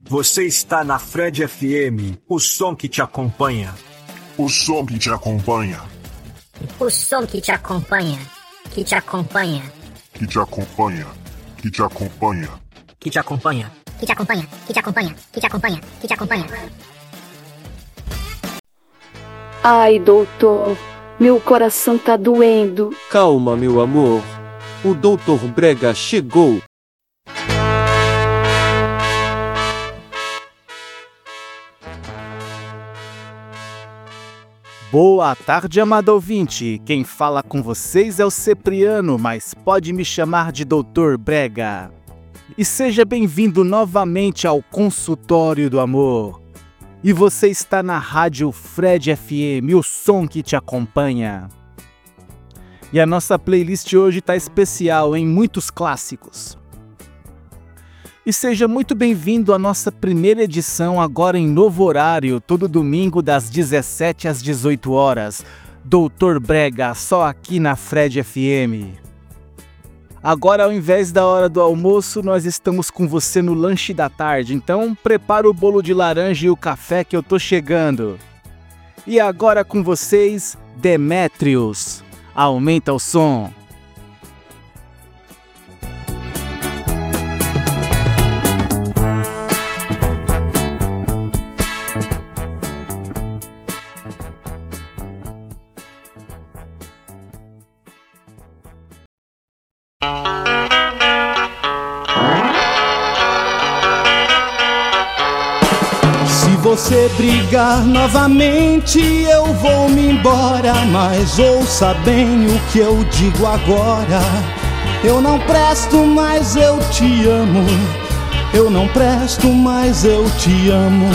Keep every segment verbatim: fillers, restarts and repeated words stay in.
Você está na Fred F M, o som que te acompanha. O som que te acompanha. O som que te acompanha. Que te acompanha. Que te acompanha. Que te acompanha. Que te acompanha. Que te acompanha. Que te acompanha. Que te acompanha. Que te acompanha. Ai, doutor, meu coração tá doendo. Calma, meu amor. O doutor Brega chegou. Boa tarde, amado ouvinte. Quem fala com vocês é o Cipriano, mas pode me chamar de doutor Brega. E seja bem-vindo novamente ao Consultório do Amor. E você está na Rádio Fred F M, o som que te acompanha. E a nossa playlist hoje está especial, em muitos clássicos. E seja muito bem-vindo à nossa primeira edição, agora em novo horário, todo domingo das dezessete às dezoito horas. doutor Brega, só aqui na Fred F M. Agora, ao invés da hora do almoço, nós estamos com você no lanche da tarde, então prepara o bolo de laranja e o café que eu tô chegando. E agora com vocês, Demetrius. Aumenta o som. Se você brigar novamente, eu vou me embora. Mas ouça bem o que eu digo agora. Eu não presto, mas eu te amo. Eu não presto, mas eu te amo.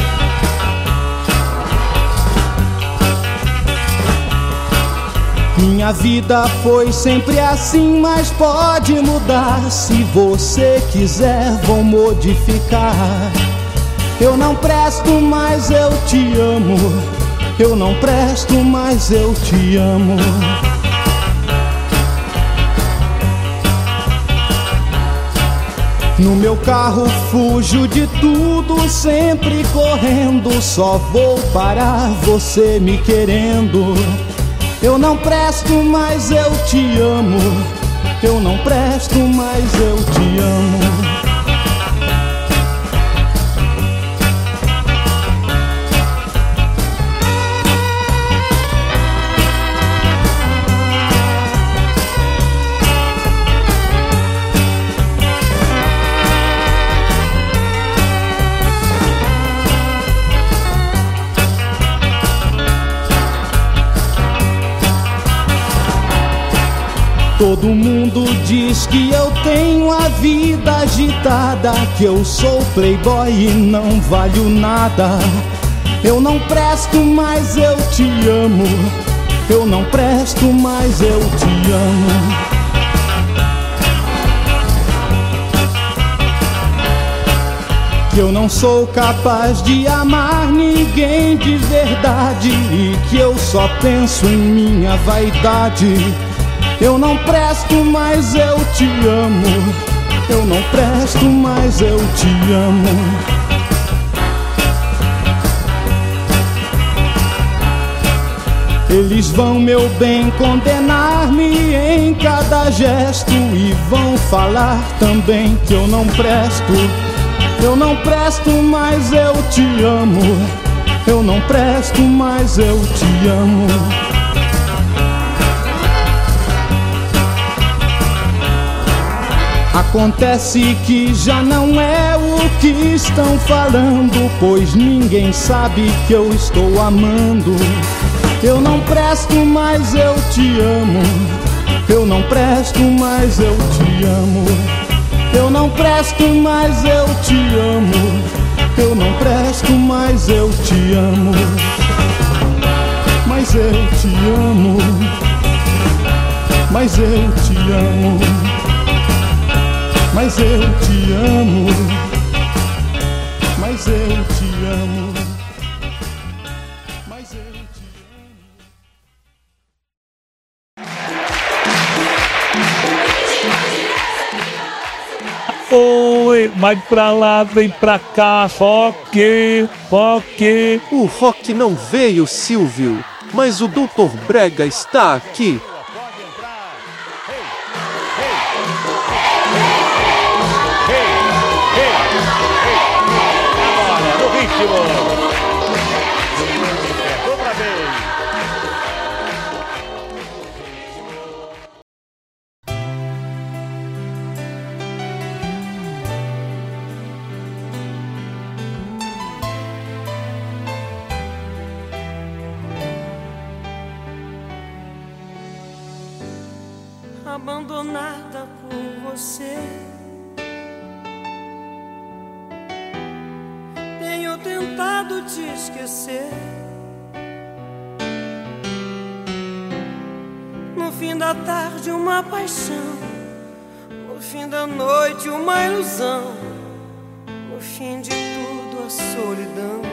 Minha vida foi sempre assim, mas pode mudar. Se você quiser, vou modificar. Eu não presto, mas eu te amo. Eu não presto, mas eu te amo. No meu carro fujo de tudo, sempre correndo. Só vou parar você me querendo. Eu não presto, mas eu te amo. Eu não presto, mas eu te amo. Todo mundo diz que eu tenho a vida agitada, que eu sou playboy e não valho nada. Eu não presto, mas eu te amo. Eu não presto, mas eu te amo. Que eu não sou capaz de amar ninguém de verdade e que eu só penso em minha vaidade. Eu não presto, mas eu te amo. Eu não presto, mas eu te amo. Eles vão, meu bem, condenar-me em cada gesto e vão falar também que eu não presto. Eu não presto, mas eu te amo. Eu não presto, mas eu te amo. Acontece que já não é o que estão falando, pois ninguém sabe que eu estou amando. Eu não presto, mas eu te amo. Eu não presto, mas eu te amo. Eu não presto, mas eu te amo. Eu não presto, mas eu te amo. Mas eu te amo. Mas eu te amo. Mas eu te amo. Mas eu te amo. Mas eu te amo. foi, vai pra lá, vem pra cá, Rock, Rock. O Rock não veio, Silvio, mas o doutor Brega está aqui. Agora, no ritmo. Outra vez. Abandonada por você, tenho tentado te esquecer. No fim da tarde uma paixão, no fim da noite uma ilusão, no fim de tudo a solidão.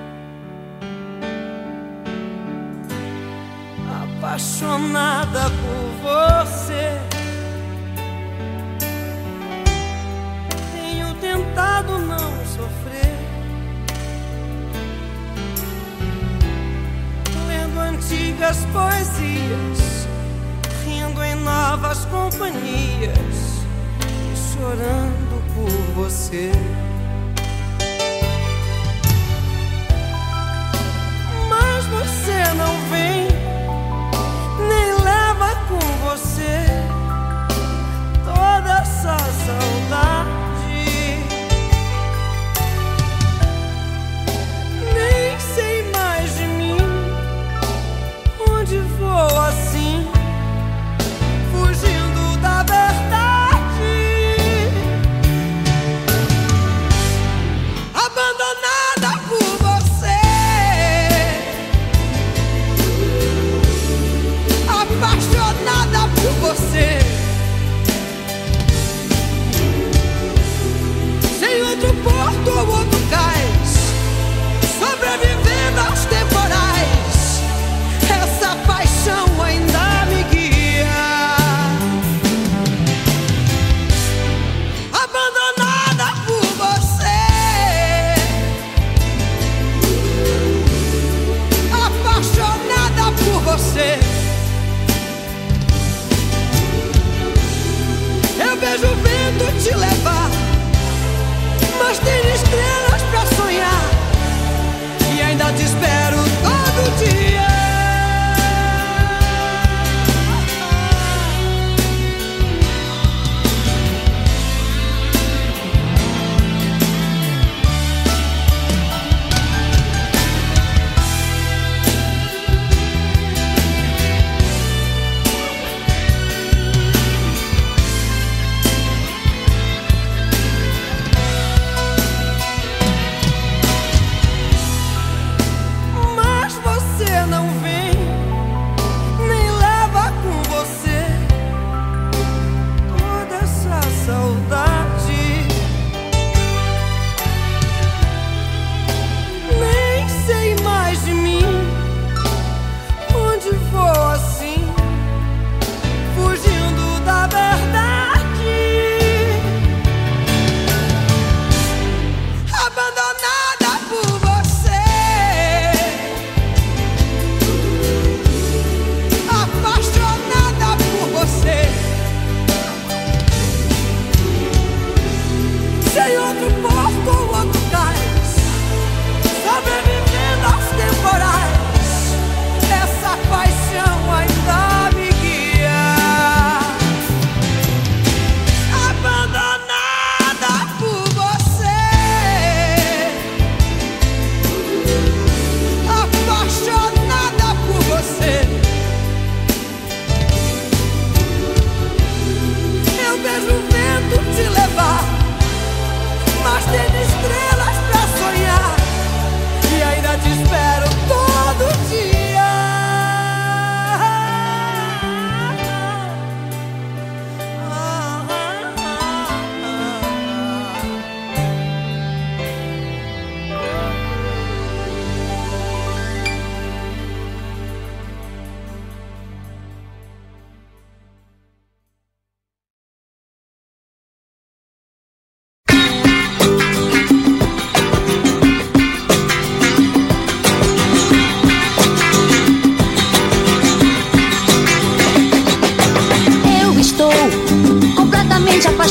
Apaixonada por você, tenho tentado não sofrer, lendo antigas poesias, rindo em novas companhias e chorando por você. Mas você não vem, nem leva com você toda essa saudade. Nem sei mais de mim, onde vou assim.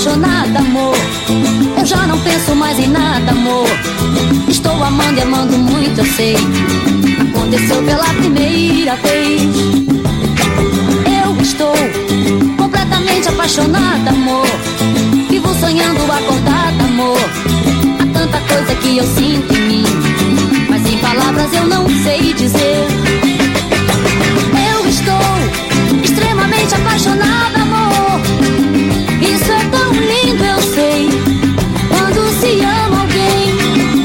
apaixonada, amor. Eu já não penso mais em nada, amor. Estou amando e amando muito, eu sei. Aconteceu pela primeira vez. Eu estou completamente apaixonada, amor. Vivo sonhando acordada, amor. Há tanta coisa que eu sinto em mim, mas em palavras eu não sei dizer. Eu estou extremamente apaixonada, amor. Isso é tão lindo, eu sei. Quando se ama alguém,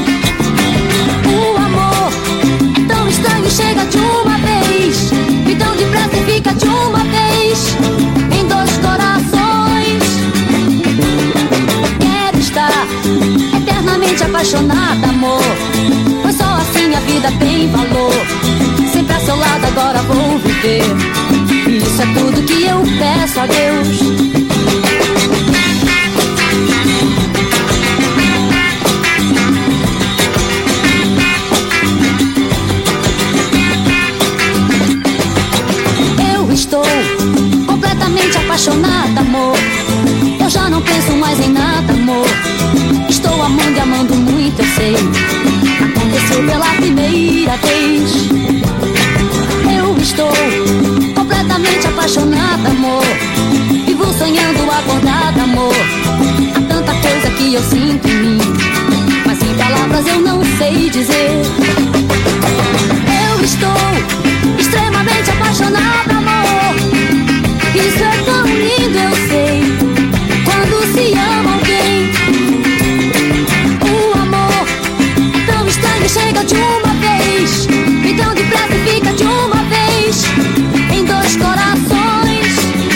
o amor é tão estranho, chega de uma vez, e tão depressa e fica de uma vez em dois corações. Quero estar eternamente apaixonada, amor, pois só assim a vida tem valor. Sempre a seu lado agora vou viver, e isso é tudo que eu peço a Deus. Estou completamente apaixonada, amor. Eu já não penso mais em nada, amor. Estou amando e amando muito, eu sei. Aconteceu pela primeira vez. Eu estou completamente apaixonada, amor. Vivo sonhando acordada, amor. Há tanta coisa que eu sinto em mim, mas em palavras eu não sei dizer. Eu estou extremamente apaixonada, amor. Isso é tão lindo, eu sei. Quando se ama alguém, o amor é tão estranho, chega de uma vez, e tão depressa e fica de uma vez em dois corações.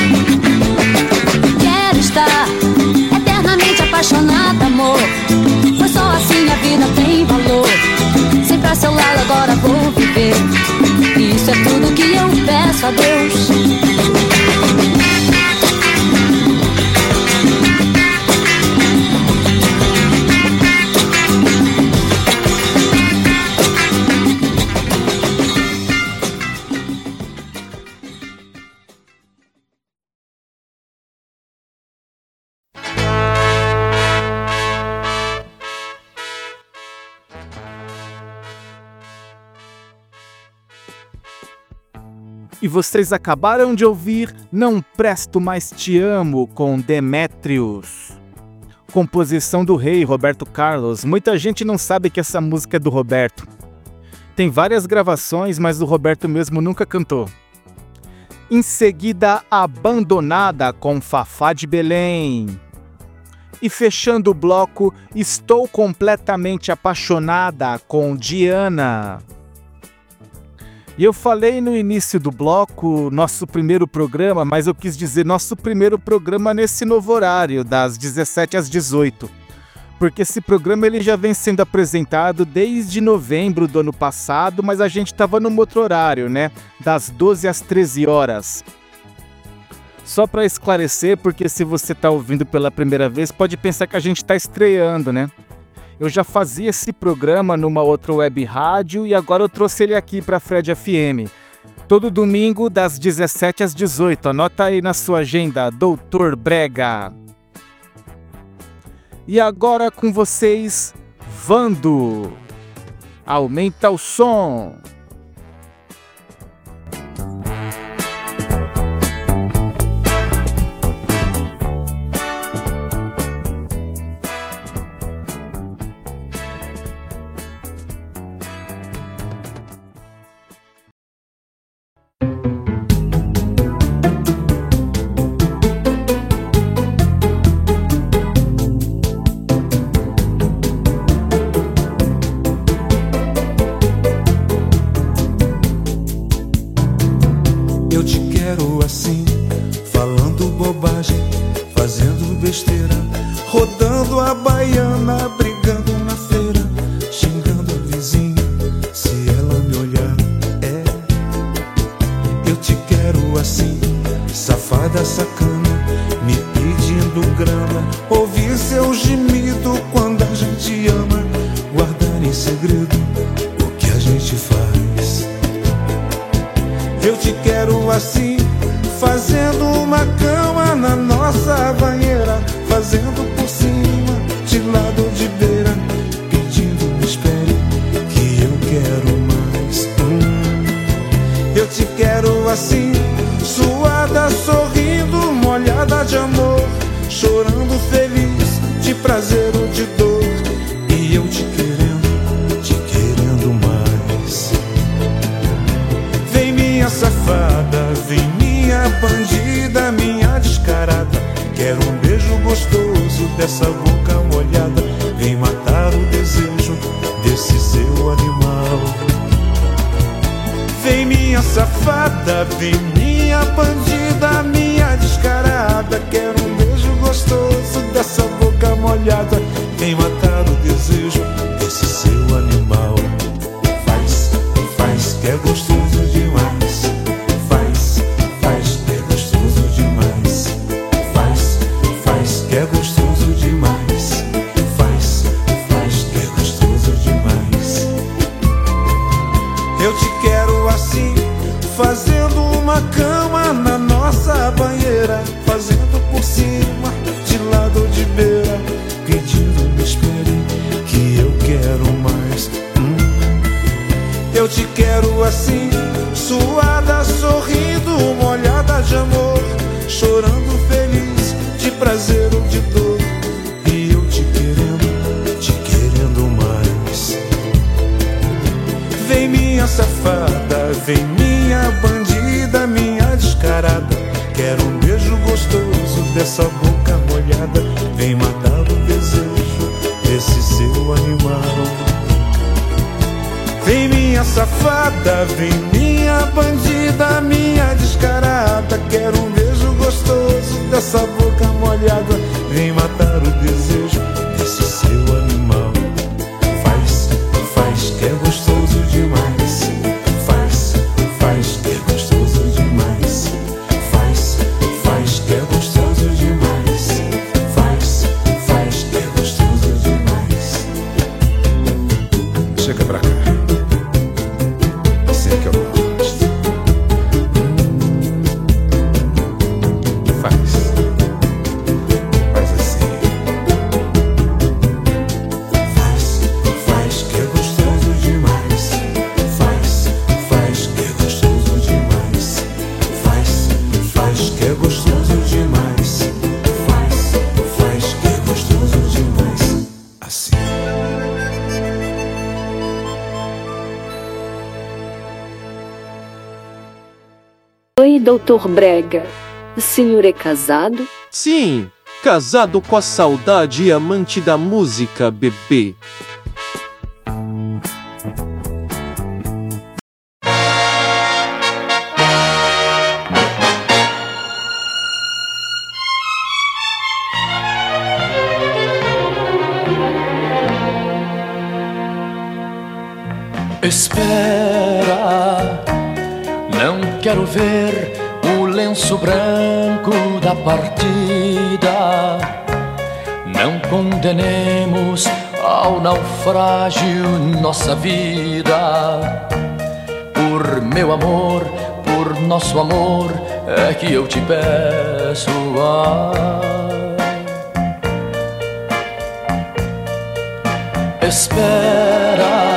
Quero estar eternamente apaixonada, amor, pois só assim a vida tem valor. Sempre a seu lado agora vou viver, e isso é tudo que eu peço a Deus. E vocês acabaram de ouvir Não Presto Mais Te Amo, com Demétrios. Composição do rei Roberto Carlos. Muita gente não sabe que essa música é do Roberto. Tem várias gravações, mas o Roberto mesmo nunca cantou. Em seguida, Abandonada, com Fafá de Belém. E fechando o bloco, Estou Completamente Apaixonada, com Diana. E eu falei no início do bloco, nosso primeiro programa, mas eu quis dizer nosso primeiro programa nesse novo horário, das dezessete às dezoito. Porque esse programa ele já vem sendo apresentado desde novembro do ano passado, mas a gente estava num outro horário, né? Das doze às treze horas. Só para esclarecer, porque se você está ouvindo pela primeira vez, pode pensar que a gente está estreando, né? Eu já fazia esse programa numa outra web rádio e agora eu trouxe ele aqui para a Fred F M. Todo domingo, das dezessete às dezoito. Anota aí na sua agenda, doutor Brega. E agora com vocês, Vando. Aumenta o som. Fazendo uma cama na nossa banheira, fazendo assim, suada, sorrindo, molhada de amor, chorando feliz, de prazer ou de dor. E eu te querendo, te querendo mais. Vem minha safada, vem minha bandida, minha descarada. Quero um beijo gostoso dessa boca molhada. Vem matar o desejo desse seu animal. Vem minha safada, vem minha bandida, minha descarada. Quero um beijo gostoso dessa boca molhada. Vem matar o desejo desse seu animal. Faz, faz, que é gostoso demais. Faz, faz, que é gostoso demais. Faz, faz, que é gostoso demais. Faz, faz, que é gostoso demais. Eu te quero assim, fazendo uma cama na nossa banheira, fazendo por cima, de lado ou de beira, pedindo me espere, que eu quero mais. hum. Eu te quero assim, suada, sorrindo, molhada de amor, chorando feliz, de prazer ou de dor. E eu te querendo, te querendo mais. Vem minha safada, vem minha bandida, minha descarada. Quero um beijo gostoso dessa boca molhada. Vem matar o desejo desse seu animal. Vem minha safada, vem minha bandida, minha descarada. Quero um beijo gostoso dessa boca molhada. Vem matar o desejo desse seu animal. Faz, faz, que é gostoso demais. Faz, faz, que é gostoso demais. Faz, faz, que é gostoso demais. Faz, faz, que é gostoso demais. Chega pra cá. Assim que eu gosto. Faz. Faz assim. Faz, faz, que é gostoso demais. Faz, faz, que é gostoso demais. Faz, faz, que é gostoso demais. Faz, faz, que é gostoso demais. Assim. Oi, doutor Brega. O senhor é casado? Sim, casado com a saudade e amante da música, bebê. Espera, não quero ver o lenço branco da partida. Não condenemos ao naufrágio nossa vida. Por meu amor, por nosso amor, é que eu te peço. Ai. Espera,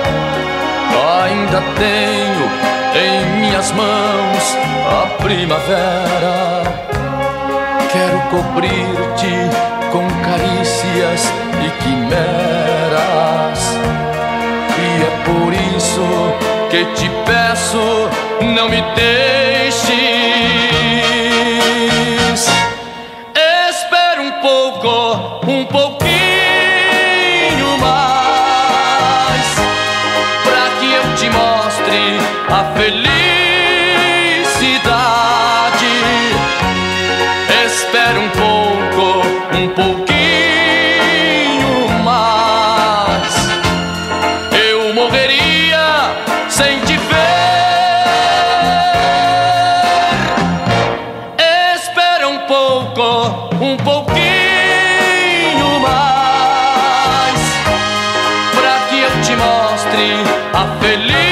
ainda tenho em minhas mãos a primavera. Quero cobrir-te com carícias e quimeras. E é por isso que te peço, não me deixes. Espera um pouco, um pouquinho mais, pra que eu te mostre a felicidade. Espera um pouco, um pouquinho mais. Eu morreria sem te ver. Espera um pouco, um pouquinho mais, pra que eu te mostre a felicidade.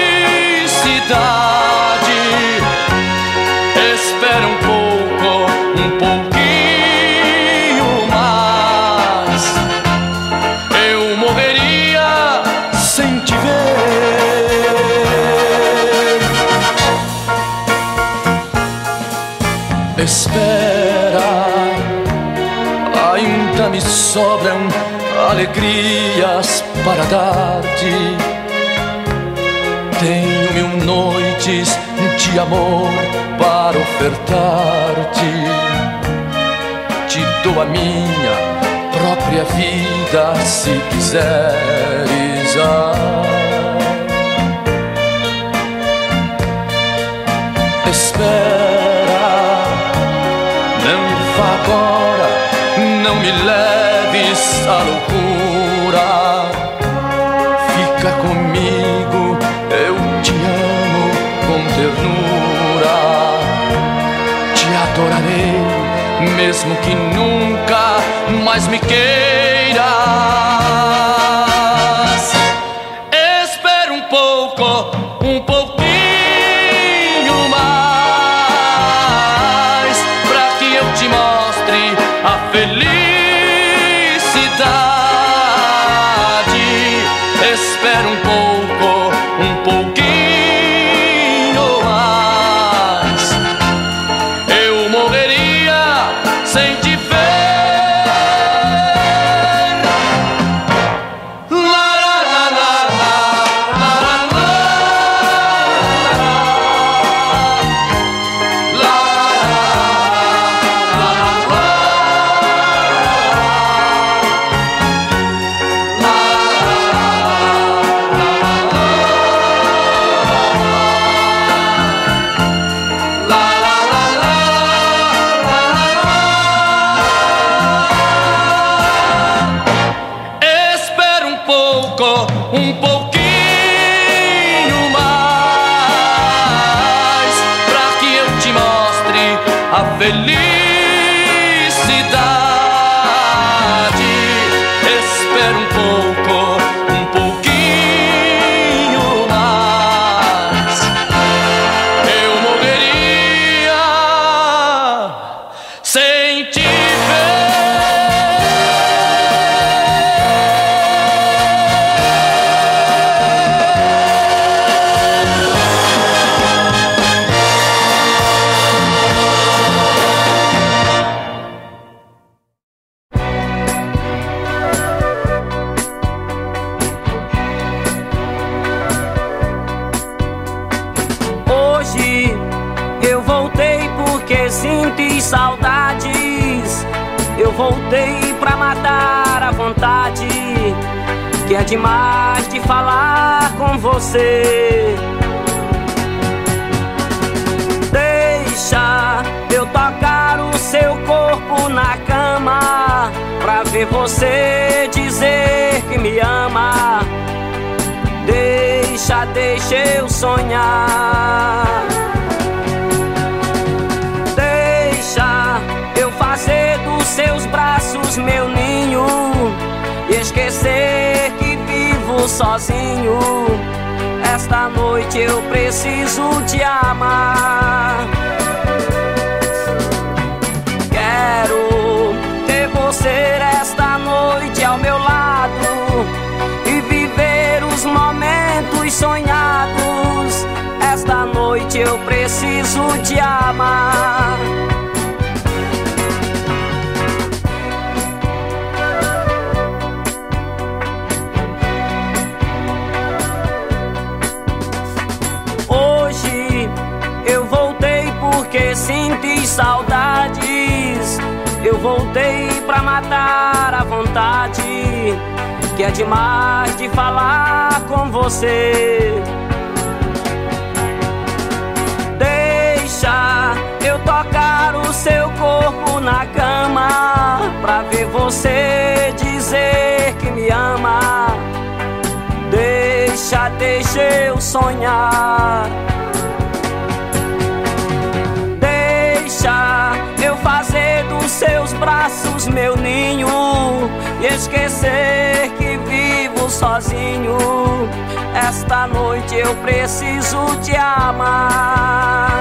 Espera um pouco, um pouquinho mais. Eu morreria sem te ver. Espera, ainda me sobram alegrias para dar-te. Tenho mil noites de amor para ofertar-te. Te dou a minha própria vida se quiseres. Ai. Espera, não vá agora, não me leves à loucura. Fica comigo, eu te amo com ternura. Te adorarei, mesmo que nunca mais me queiras. Espera um pouco, um pouquinho mais, pra que eu te mostre a felicidade. Espera um pouco, um pouquinho mais. Eu morreria sem te ver. Um pouquinho mais, pra que eu te mostre a felicidade. Espera um pouco, um pouquinho mais. Eu morreria sem te ver. Senti saudades, eu voltei pra matar a vontade, que é demais de falar com você. Deixa eu tocar o seu corpo na cama, pra ver você dizer que me ama. Deixa, deixa eu sonhar. Eu fazer dos seus braços meu ninho e esquecer que vivo sozinho. Esta noite eu preciso te amar. Quero ter você esta noite ao meu lado e viver os momentos sonhados. Esta noite eu preciso te amar. Porque senti saudades, eu voltei pra matar a vontade, que é demais de falar com você. Deixa eu tocar o seu corpo na cama, pra ver você dizer que me ama. Deixa, deixa eu sonhar. Eu fazer dos seus braços meu ninho e esquecer que vivo sozinho. Esta noite eu preciso te amar.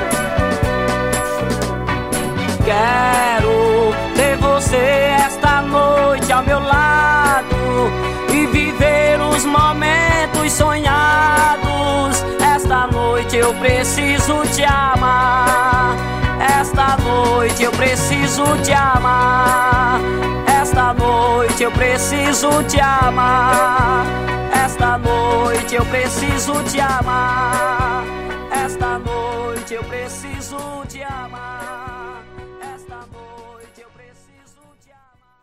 Quero ter você esta noite ao meu lado e viver os momentos sonhados. Esta noite eu preciso te amar. Esta noite eu preciso te amar. Esta noite eu preciso te amar. Esta noite eu preciso te amar. Esta noite eu preciso te amar. Esta noite eu preciso te amar.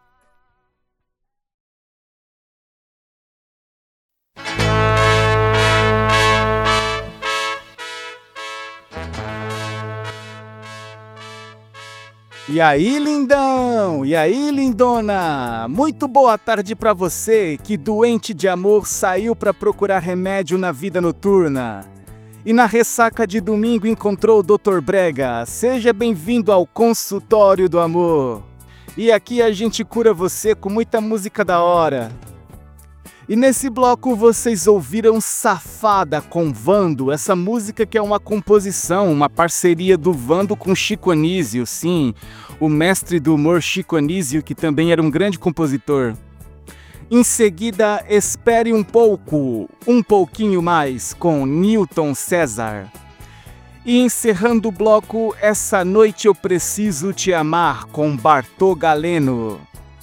E aí, lindão? E aí, lindona? Muito boa tarde pra você que, doente de amor, saiu pra procurar remédio na vida noturna. E na ressaca de domingo encontrou o doutor Brega. Seja bem-vindo ao consultório do amor. E aqui a gente cura você com muita música da hora. E nesse bloco vocês ouviram Safada com Vando, essa música que é uma composição, uma parceria do Vando com Chico Anísio, sim, o mestre do humor Chico Anísio, que também era um grande compositor. Em seguida, Espere um Pouco, um pouquinho mais, com Newton César. E encerrando o bloco, Essa Noite Eu Preciso Te Amar, com Bartô Galeno.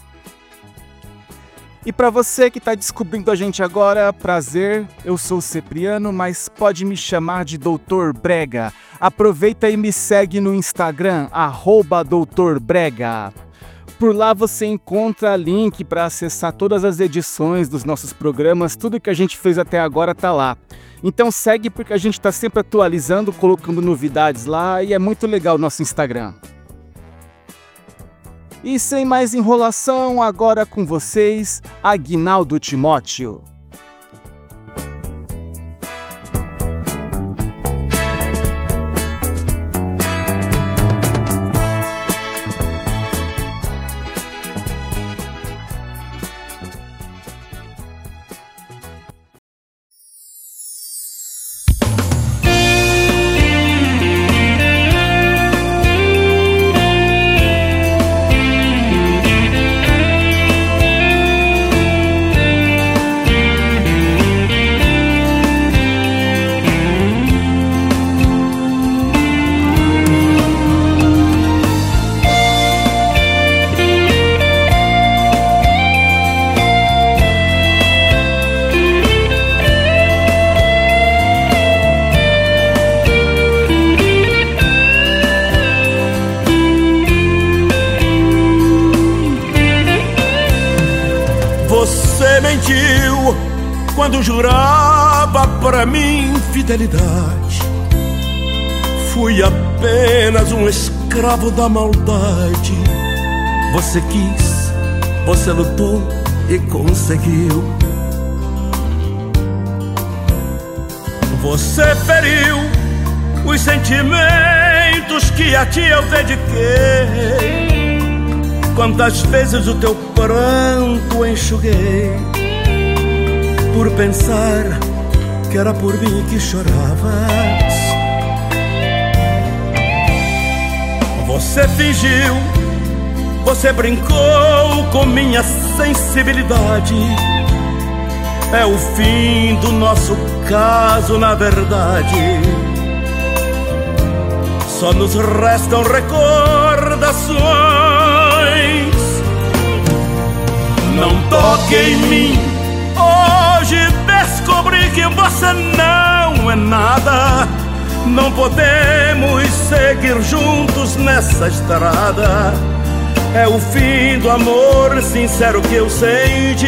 E para você que está descobrindo a gente agora, prazer, eu sou o Cipriano, mas pode me chamar de doutor Brega. Aproveita e me segue no Instagram, arroba doutor Brega. Por lá você encontra link para acessar todas as edições dos nossos programas, tudo que a gente fez até agora tá lá. Então segue porque a gente está sempre atualizando, colocando novidades lá e é muito legal o nosso Instagram. E sem mais enrolação, agora com vocês, Aguinaldo Timóteo. Quando jurava pra mim fidelidade, fui apenas um escravo da maldade. Você quis, você lutou e conseguiu. Você feriu os sentimentos que a ti eu dediquei. Quantas vezes o teu pranto enxuguei, por pensar que era por mim que choravas. Você fingiu, você brincou com minha sensibilidade. É o fim do nosso caso, na verdade. Só nos restam recordações. Não toque em mim, hoje descobri que você não é nada. Não podemos seguir juntos nessa estrada. É o fim do amor sincero que eu senti.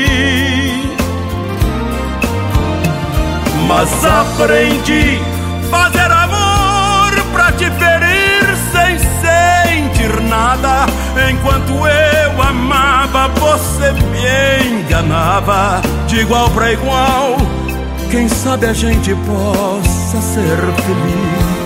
Mas aprendi fazer amor pra te ferir sem sentir nada. Enquanto eu amava, você me enganava. De igual pra igual, quem sabe a gente possa ser feliz.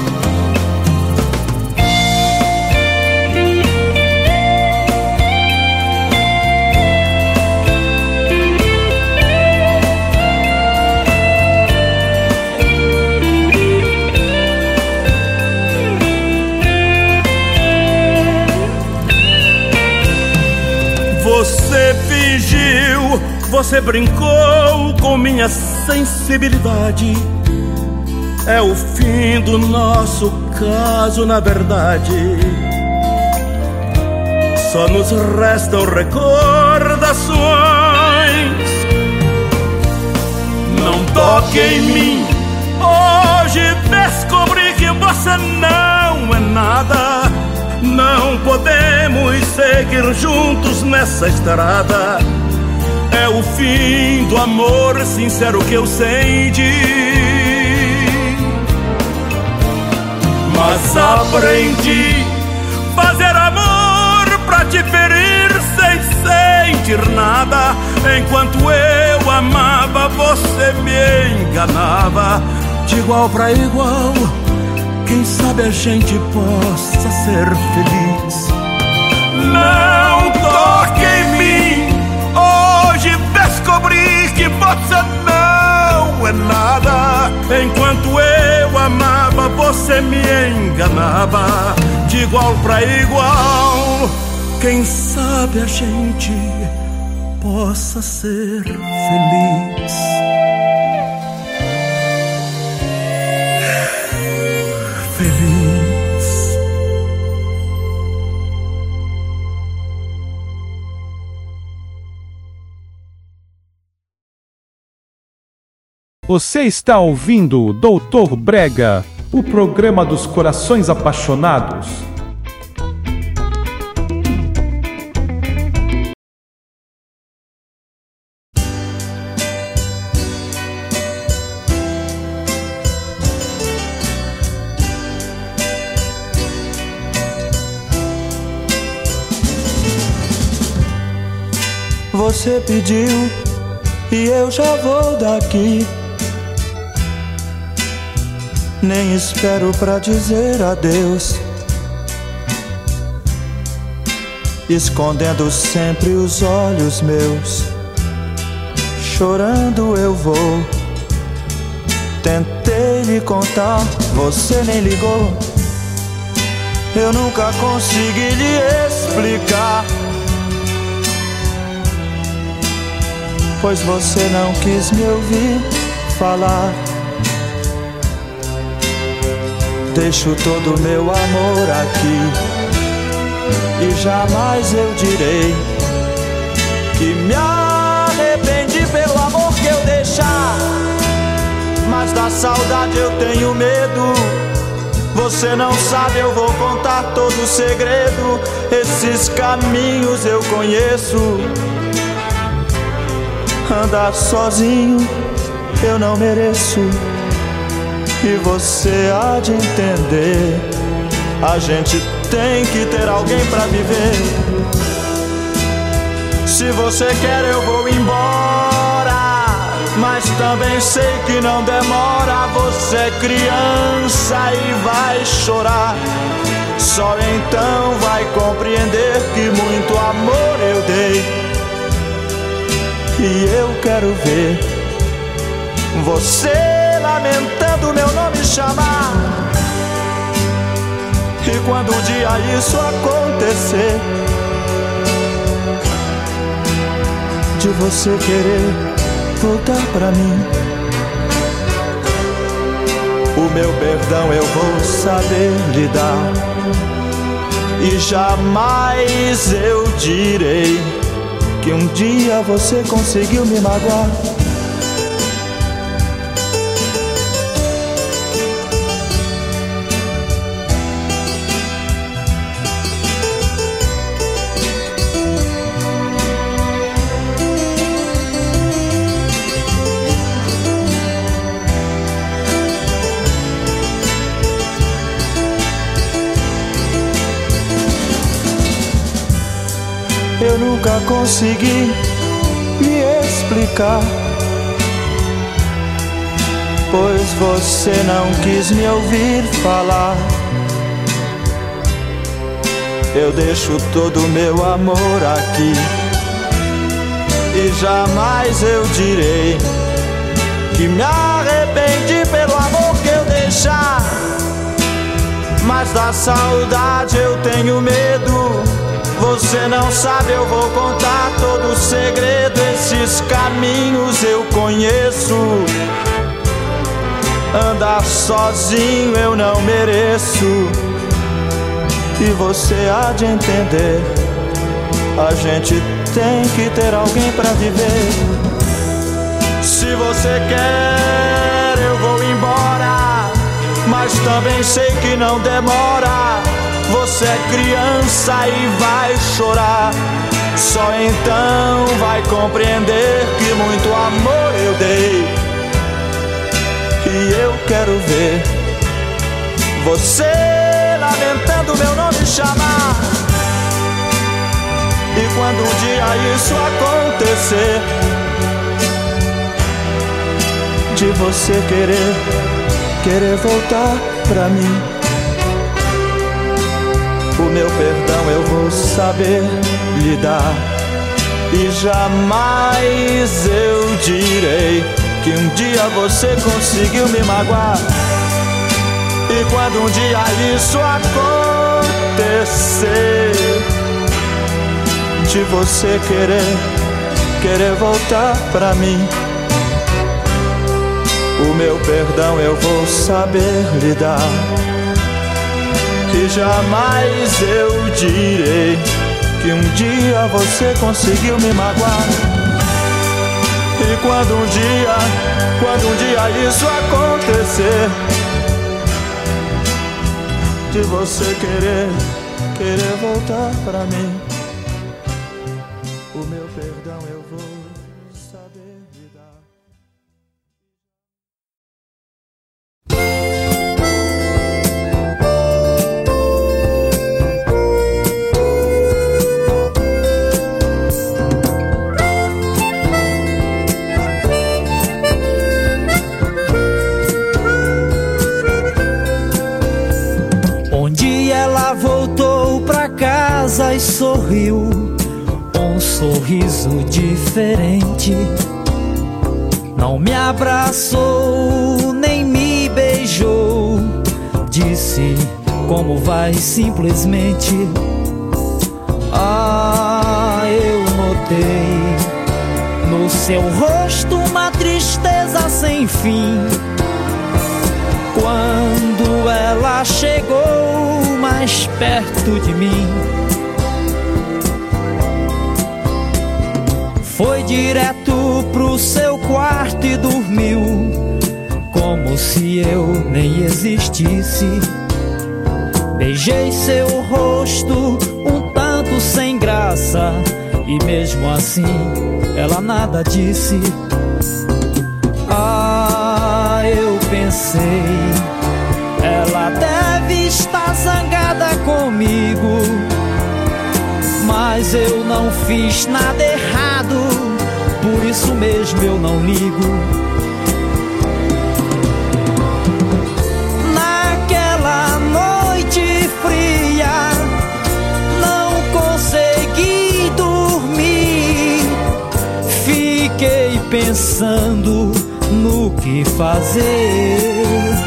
Você fingiu, você brincou com minha sensibilidade. É o fim do nosso acaso, na verdade, só nos restam recordações. Não toque em mim, hoje descobri que você não é nada. Não podemos seguir juntos nessa estrada. É o fim do amor sincero que eu senti. Mas aprendi fazer amor pra te ferir sem sentir nada. Enquanto eu amava, você me enganava. De igual pra igual, quem sabe a gente possa ser feliz. Não toque em mim, hoje descobri que você não é nada. Enquanto eu amava, você me enganava. De igual pra igual, quem sabe a gente possa ser feliz. Feliz. Você está ouvindo o doutor Brega, o programa dos corações apaixonados. Você pediu e eu já vou daqui. Nem espero pra dizer adeus, escondendo sempre os olhos meus. Chorando eu vou. Tentei lhe contar, você nem ligou. Eu nunca consegui lhe explicar, pois você não quis me ouvir falar. Deixo todo o meu amor aqui e jamais eu direi que me arrependi pelo amor que eu deixar. Mas da saudade eu tenho medo. Você não sabe, eu vou contar todo o segredo. Esses caminhos eu conheço. Andar sozinho eu não mereço, e você há de entender. A gente tem que ter alguém pra viver. Se você quer eu vou embora, mas também sei que não demora. Você é criança e vai chorar. Só então vai compreender que muito amor eu dei. E eu quero ver você lamentando meu nome chamar. E quando um dia isso acontecer, de você querer voltar pra mim, o meu perdão eu vou saber lhe dar. E jamais eu direi que um dia você conseguiu me magoar. Eu nunca consegui me explicar, pois você não quis me ouvir falar. Eu deixo todo o meu amor aqui e jamais eu direi que me arrependi pelo amor que eu deixar. Mas da saudade eu tenho medo. Você não sabe, eu vou contar todo o segredo. Esses caminhos eu conheço. Andar sozinho eu não mereço, e você há de entender. A gente tem que ter alguém pra viver. Se você quer, eu vou embora, mas também sei que não demora. Você é criança e vai chorar, só então vai compreender que muito amor eu dei. E eu quero ver você lamentando meu nome chamar. E quando um dia isso acontecer, de você querer, querer voltar pra mim, o meu perdão eu vou saber lhe dar. E jamais eu direi que um dia você conseguiu me magoar. E quando um dia isso acontecer, de você querer, querer voltar pra mim, o meu perdão eu vou saber lhe dar. E jamais eu direi que um dia você conseguiu me magoar. E quando um dia, quando um dia isso acontecer, de você querer, querer voltar pra mim, o meu perdão eu vou saber lhe dar. E sorriu, um sorriso diferente. Não me abraçou, nem me beijou. Disse como vai simplesmente. Ah, eu notei no seu rosto uma tristeza sem fim. Quando ela chegou mais perto de mim, foi direto pro seu quarto e dormiu, como se eu nem existisse. Beijei seu rosto um tanto sem graça, e mesmo assim ela nada disse. Ah, eu pensei, ela deve estar zangada comigo, mas eu não fiz nada errado, por isso mesmo eu não ligo. Naquela noite fria, não consegui dormir. Fiquei pensando no que fazer.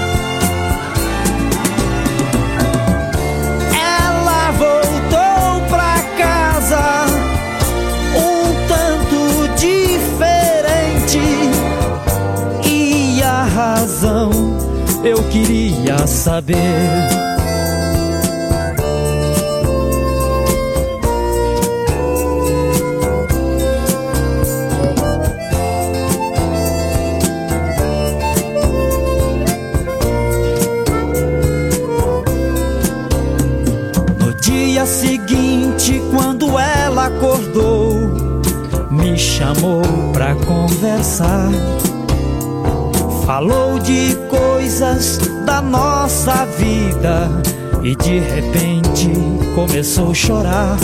Eu queria saber. No dia seguinte, quando ela acordou, me chamou pra conversar. Falou de coisas da nossa vida e de repente começou a chorar.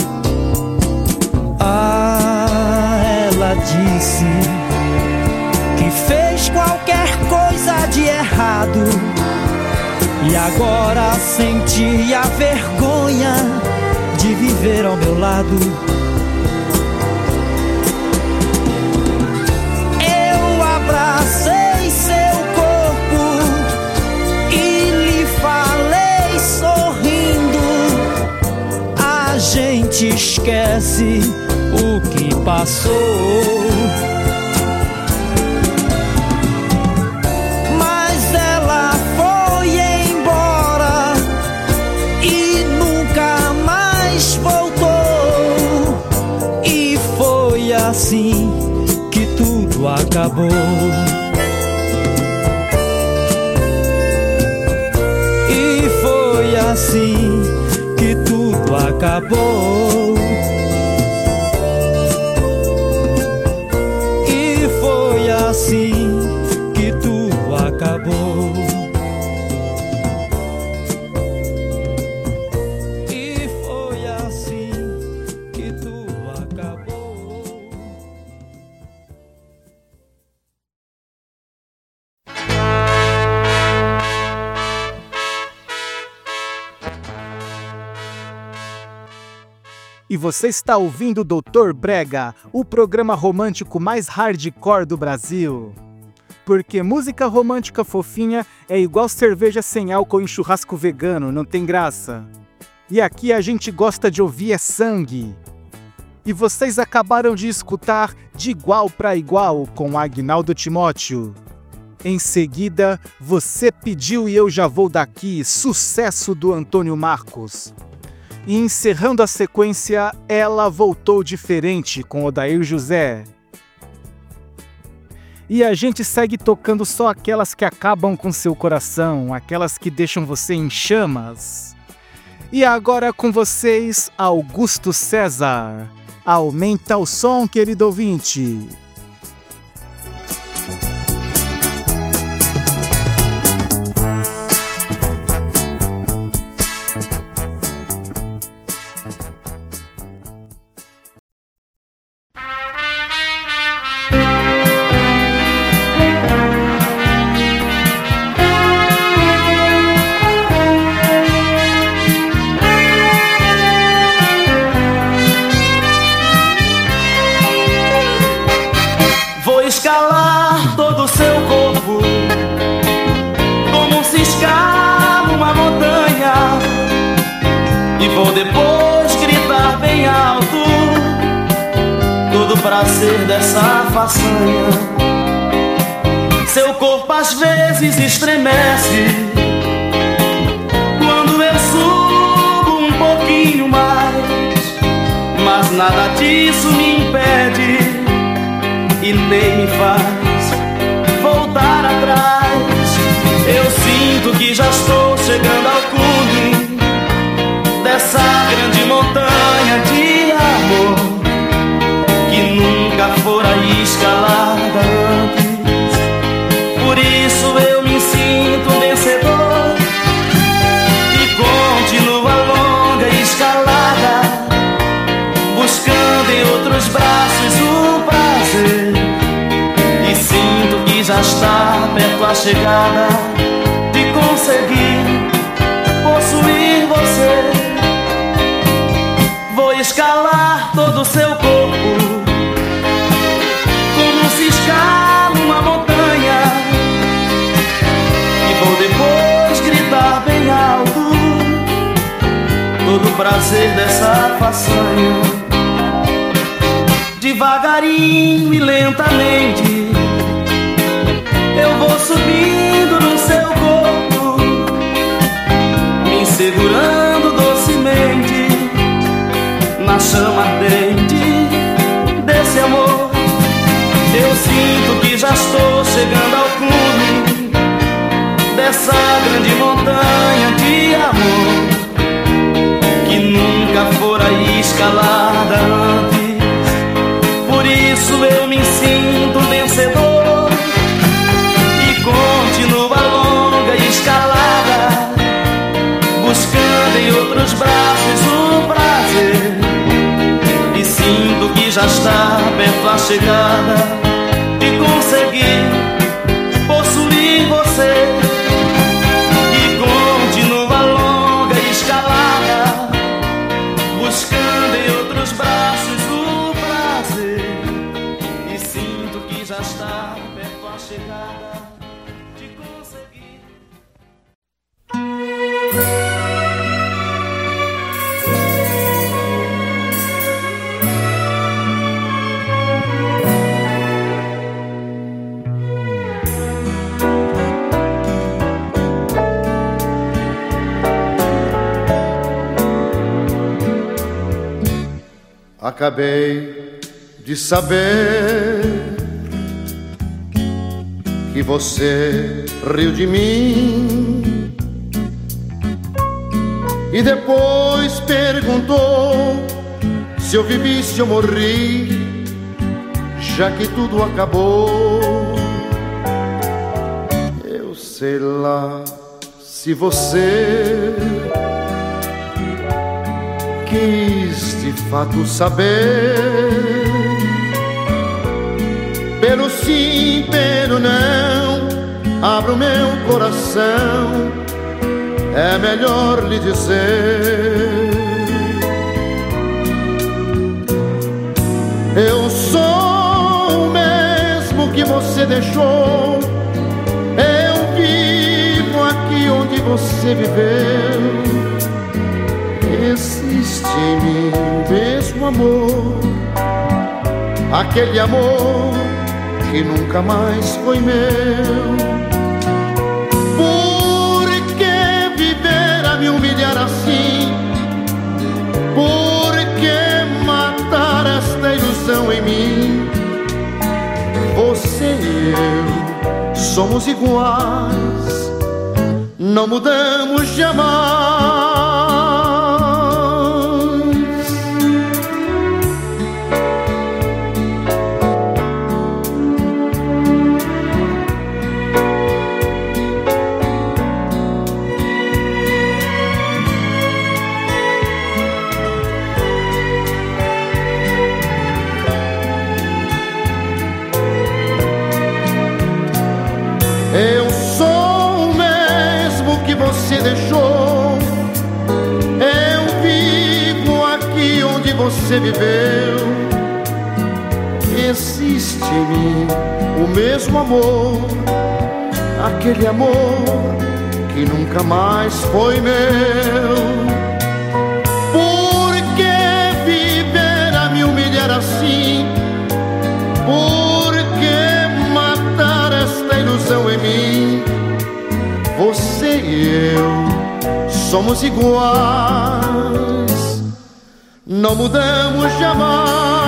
Ah, ela disse que fez qualquer coisa de errado e agora sentia vergonha de viver ao meu lado. Eu abracei seu corpo e lhe falei sorrindo: a gente esquece o que passou. Mas ela acabou. E foi assim que tudo acabou. E foi assim que tudo acabou. E foi assim que tudo acabou. E você está ouvindo o doutor Brega, o programa romântico mais hardcore do Brasil. Porque música romântica fofinha é igual cerveja sem álcool em churrasco vegano, não tem graça. E aqui a gente gosta de ouvir é sangue. E vocês acabaram de escutar De Igual para Igual com Agnaldo Timóteo. Em seguida, Você Pediu e Eu Já Vou Daqui, sucesso do Antônio Marcos. E encerrando a sequência, Ela Voltou Diferente, com Odair José. E a gente segue tocando só aquelas que acabam com seu coração, aquelas que deixam você em chamas. E agora com vocês, Augusto César. Aumenta o som, querido ouvinte. Escalar todo o seu corpo, como se escala uma montanha, e vou depois gritar bem alto todo o prazer dessa façanha. Seu corpo às vezes estremece quando eu subo um pouquinho mais, mas nada disso me impede e nem me faz voltar atrás. Eu sinto que já estou chegando ao cume dessa grande montanha de amor que nunca fora escalada antes. Por isso eu me sinto vencedor e continuo a longa escalada, buscando em outros braços o prazer. E sinto que já está perto a chegada de conseguir possuir você. Vou escalar todo o seu corpo, como se escala uma montanha, e vou depois gritar bem alto todo o prazer dessa façanha. Devagarinho e lentamente eu vou subindo no seu corpo, me segurando docemente na chama ardente desse amor. Eu sinto que já estou chegando ao cume dessa grande montanha de amor que nunca fora escalada antes. Por isso eu me sinto vencedor e continuo a longa escalada, buscando em outros braços o prazer. E sinto que já está perto a chegada de conseguir possuir você. E continuo a longa escalada, buscando em outros braços o prazer. E sinto que já está perto a chegada de conseguir. Acabei de saber que você riu de mim e depois perguntou se eu vivi, se eu morri, já que tudo acabou. Eu sei lá se você quis de fato saber, pelo sim, pelo não, abra o meu coração, é melhor lhe dizer. Eu sou o mesmo que você deixou, eu vivo aqui onde você viveu. Existe em mim o mesmo amor, aquele amor que nunca mais foi meu. Por que viver a me humilhar assim? Por que matar esta ilusão em mim? Você e eu somos iguais, não mudamos jamais. Eu sou o mesmo que você deixou, eu vivo aqui onde você viveu. Existe em mim o mesmo amor, aquele amor que nunca mais foi meu. Por que viver a me humilhar assim? Por que matar esta ilusão em mim? Você e eu somos iguais, não mudamos jamais.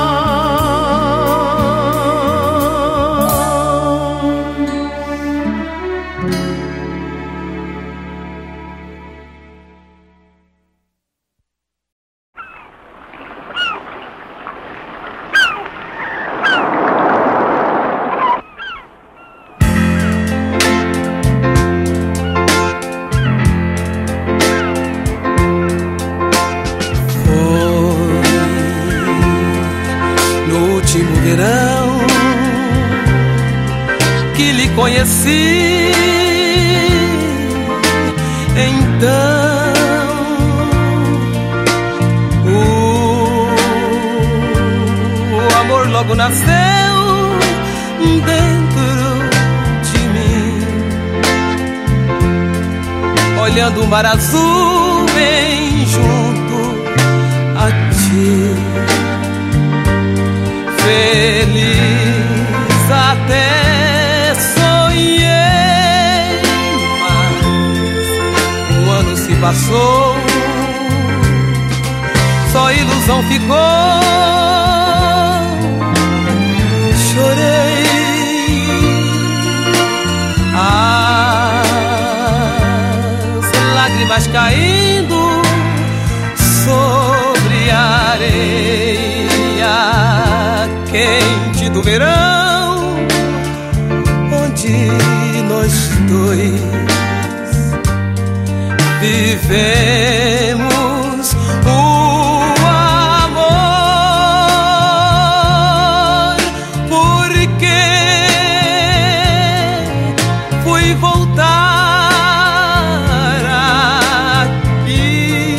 Conheci então o, o amor logo nasceu dentro de mim, olhando o mar azul bem junto a ti, feliz até passou, só ilusão ficou. Chorei, as lágrimas caindo sobre a areia quente do verão, onde nós dois vivemos o amor. Porque fui voltar aqui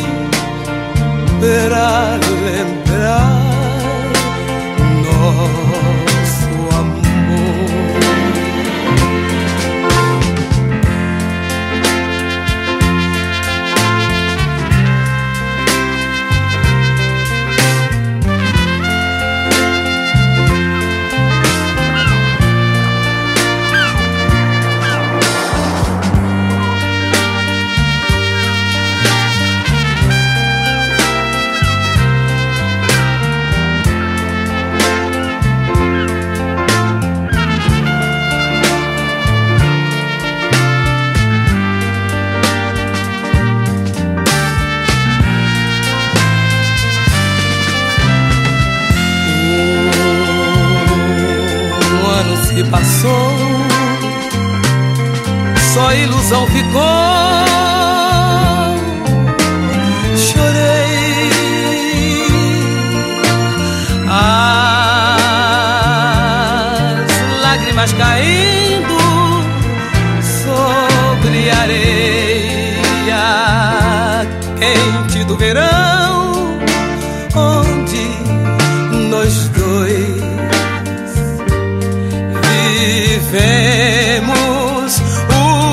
para lembrar nosso amor. só ilusão ficou. Chorei, as lágrimas caindo sobre a areia quente do verão, onde nós dois vivemos o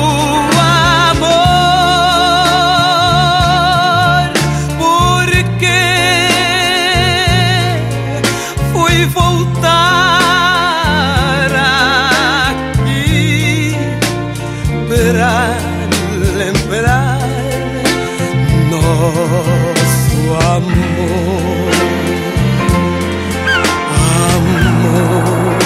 amor. Porque fui voltar aqui pra lembrar nosso amor. Amor.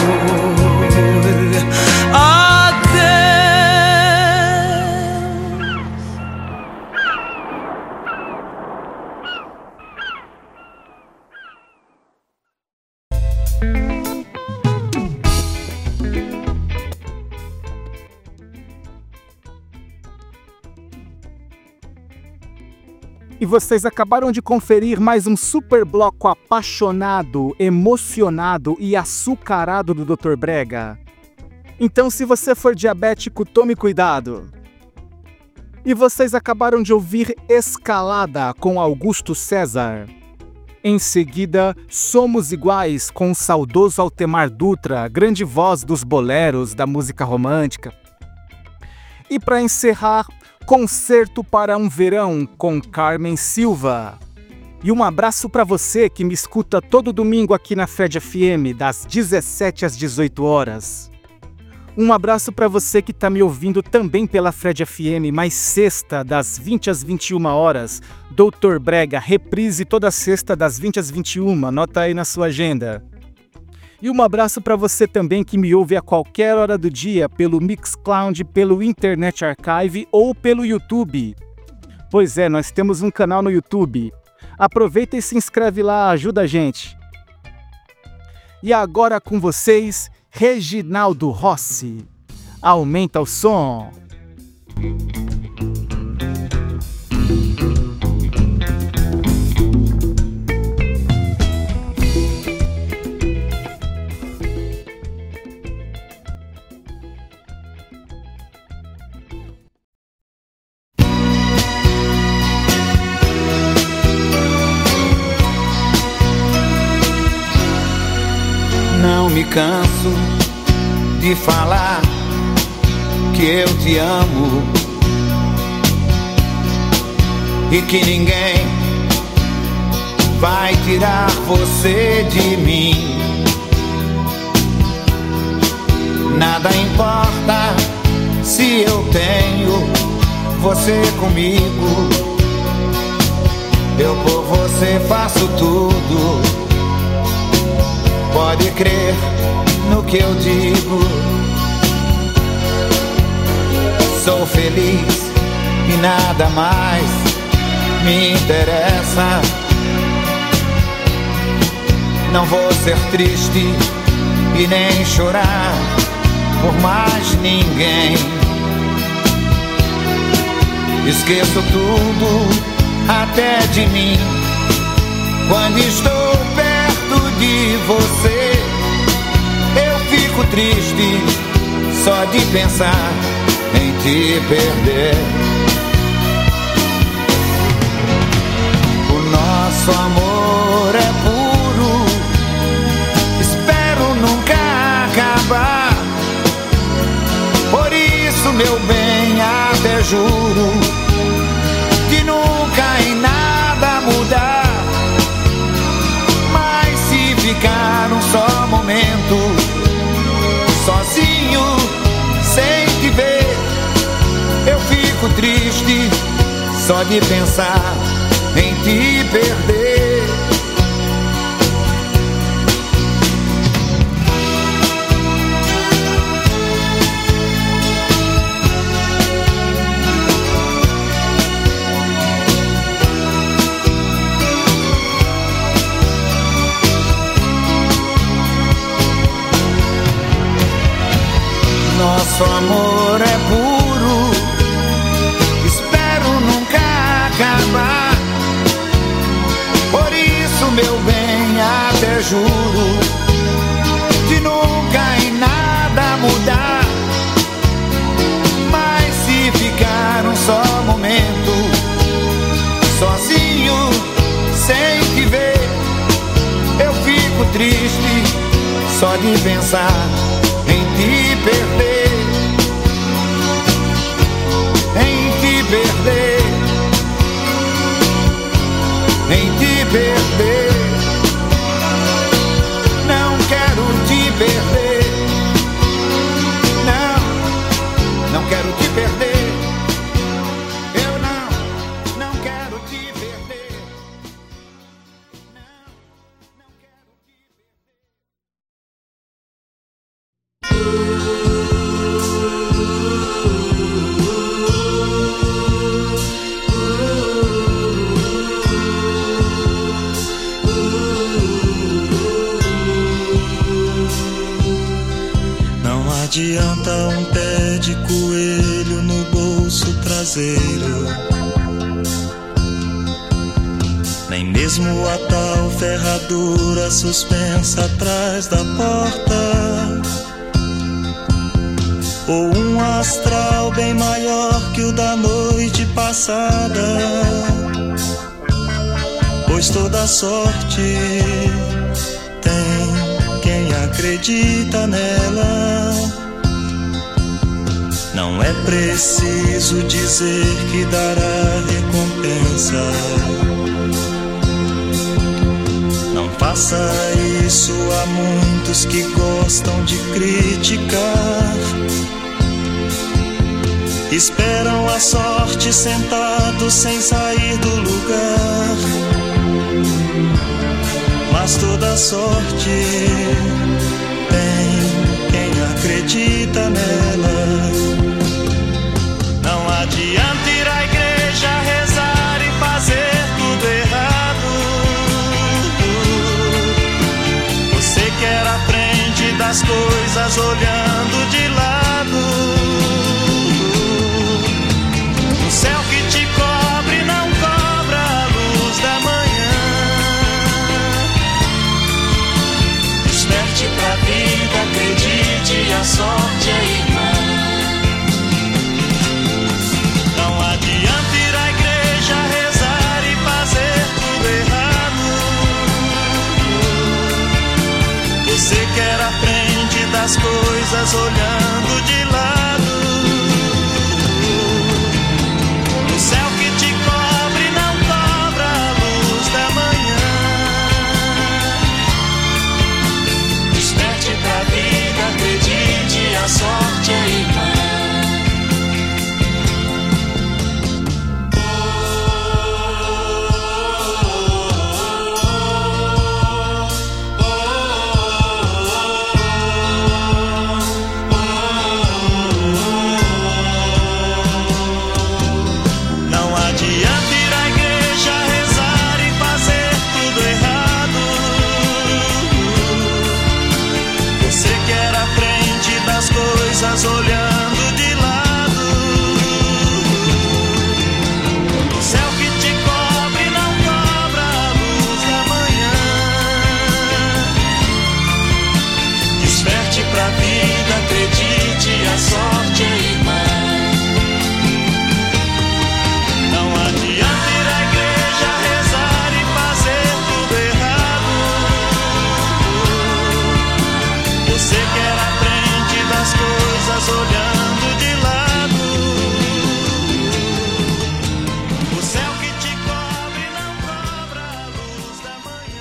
E vocês acabaram de conferir mais um super bloco apaixonado, emocionado e açucarado do doutor Brega. Então, se você for diabético, tome cuidado. E vocês acabaram de ouvir Escalada com Augusto César. Em seguida, Somos Iguais com o saudoso Altemar Dutra, grande voz dos boleros da música romântica. E para encerrar, Concerto para um Verão com Carmen Silva. E um abraço para você que me escuta todo domingo aqui na Fred F M, das dezessete às dezoito horas. Um abraço para você que está me ouvindo também pela Fred F M, mais sexta, das vinte às vinte e uma horas. doutor Brega, reprise toda sexta, das vinte às vinte e uma, anota aí na sua agenda. E um abraço para você também que me ouve a qualquer hora do dia pelo Mixcloud, pelo Internet Archive ou pelo YouTube. Pois é, nós temos um canal no YouTube. Aproveita e se inscreve lá, ajuda a gente. E agora com vocês, Reginaldo Rossi. Aumenta o som. Não me canso de falar que eu te amo e que ninguém vai tirar você de mim. Nada importa se eu tenho você comigo, eu por você faço tudo. Pode crer no que eu digo. Sou feliz e nada mais me interessa. Não vou ser triste e nem chorar por mais ninguém. Esqueço tudo até de mim quando estou perto de você. Eu fico triste só de pensar em te perder. O nosso amor é puro, espero nunca acabar. Por isso, meu bem, até juro que nunca em nada mudar. Mas se ficar um só momento sozinho, sem te ver, eu fico triste só de pensar em te perder. Nosso amor é puro, meu bem, até juro de nunca em nada mudar. Mas se ficar um só momento sozinho, sem te ver, eu fico triste só de pensar em te perder, em te perder, em te perder. Não quero te perder, não, não quero te perder. Eu não, não quero te perder. Não adianta um pé de coelho no bolso traseiro, nem mesmo a tal ferradura suspensa atrás da porta, ou um astral bem maior que o da noite passada, pois toda sorte tem quem acredita nela. Não é preciso dizer que dará recompensa. Não faça isso a muitos que gostam de criticar. Esperam a sorte sentados sem sair do lugar. Mas toda sorte tem quem acredita nela. Não adianta ir à igreja, rezar e fazer tudo errado. Você quer a frente das coisas olhando de lado. O céu que te cobre não cobra a luz da manhã. Desperte pra vida, acredite, a sorte é irmã. Não adianta ir à igreja, rezar e fazer tudo errado. Você quer a frente das coisas olhando de lado. O céu que te cobre não cobra a luz da manhã. Desperte pra vida, acredite, a sorte é irmã. Não adianta ir à igreja, rezar e fazer tudo errado. Você quer a frente das coisas olhando de lado. O céu que te cobre não cobra a luz da manhã. Desperte pra vida, acredite, a sorte é irmã. Não adianta ir à igreja, rezar e fazer tudo errado. Você quer a frente das coisas olhando de lado. O céu que te cobre não cobra a luz da manhã.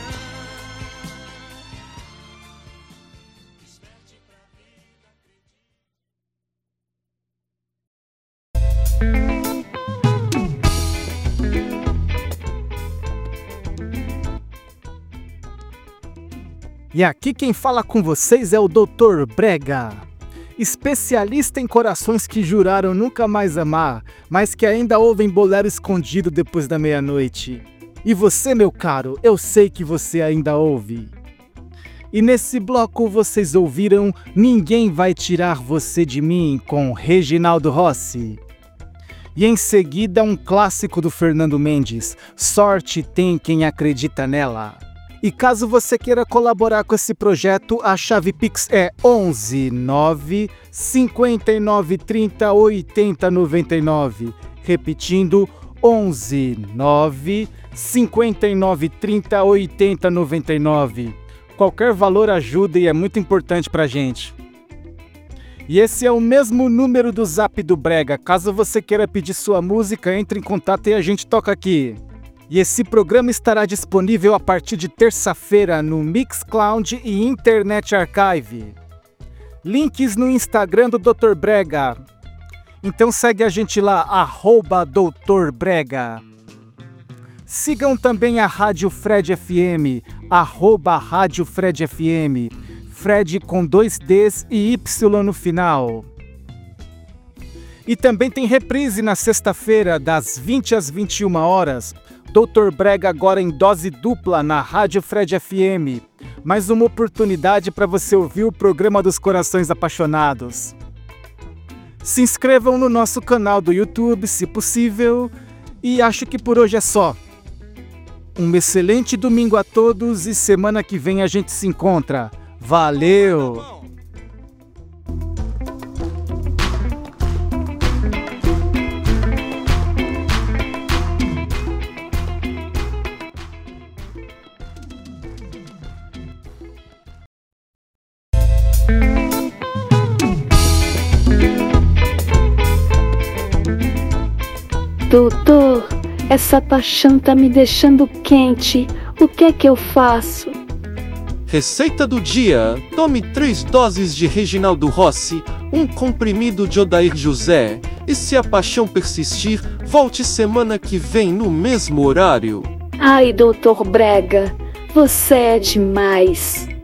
E aqui quem fala com vocês é o doutor Brega, especialista em corações que juraram nunca mais amar, mas que ainda ouvem bolero escondido depois da meia-noite. E você, meu caro, eu sei que você ainda ouve. E nesse bloco vocês ouviram Ninguém Vai Tirar Você de Mim, com Reginaldo Rossi. E em seguida um clássico do Fernando Mendes, Sorte Tem Quem Acredita Nela. E caso você queira colaborar com esse projeto, a chave Pix é onze nove cinquenta e nove trinta oitenta noventa e nove. Repetindo, onze nove cinquenta e nove trinta oitenta noventa e nove. Qualquer valor ajuda e é muito importante pra gente. E esse é o mesmo número do Zap do Brega. Caso você queira pedir sua música, entre em contato e a gente toca aqui. E esse programa estará disponível a partir de terça-feira no Mixcloud e Internet Archive. Links no Instagram do doutor Brega. Então segue a gente lá, arroba doutor Brega. Sigam também a Rádio Fred F M, arroba Rádio Fred F M. Fred com dois Ds e Y no final. E também tem reprise na sexta-feira, das vinte às vinte e uma horas. doutor Brega agora em dose dupla na Rádio Fred F M. Mais uma oportunidade para você ouvir o programa dos Corações Apaixonados. Se inscrevam no nosso canal do YouTube, se possível. E acho que por hoje é só. Um excelente domingo a todos e semana que vem a gente se encontra. Valeu! Doutor, essa paixão tá me deixando quente. O que é que eu faço? Receita do dia: tome três doses de Reginaldo Rossi, um comprimido de Odair José, e se a paixão persistir, volte semana que vem no mesmo horário. Ai, doutor Brega, você é demais.